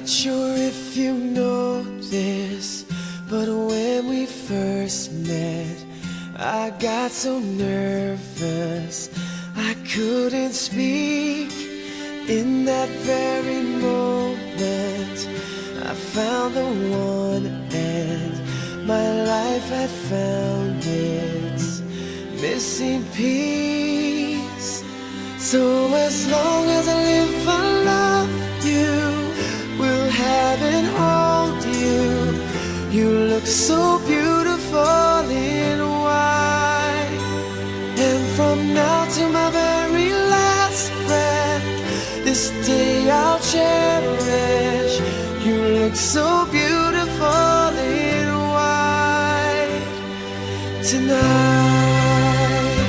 sure if you know this, but when we first met, I got so nervous I couldn't speak. In that very moment, I found the one, and my life had found its missing piece. So as long as I live, I love you, will have and hold you. You look so beautiful in white, and from now to my very last breath, this day I'll cherish. You look so beautiful in white tonight.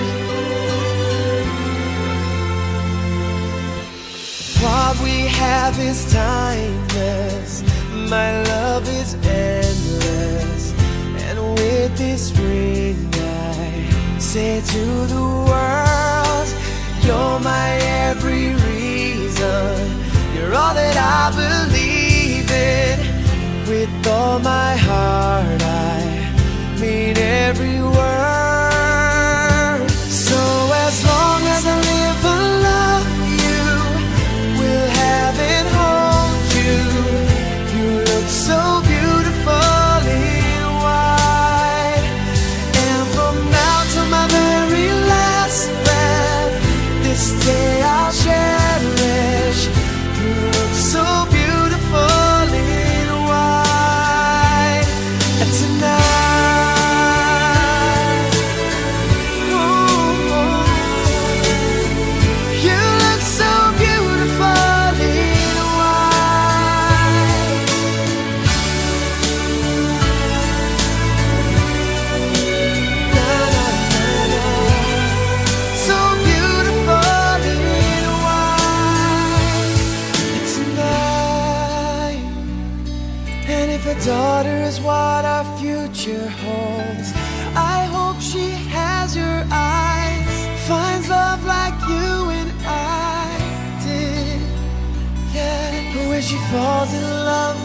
What we have is timeless, my love is endless, and with this ring I say to the world, you're my every reason, you're all that I believe in. With all my heart I mean every word. So as long as I live, I love you, will have and hold you. You look so beautiful in white, and from now to my very last breath, this day I'll cherish. You look so beautiful in white tonight. Ooh, you look so beautiful in white. Na, na, na, na. So beautiful in white tonight. And if a daughter is what our future holds, I hope she has your eyes, finds love like you and I did. Yeah, but when she falls in love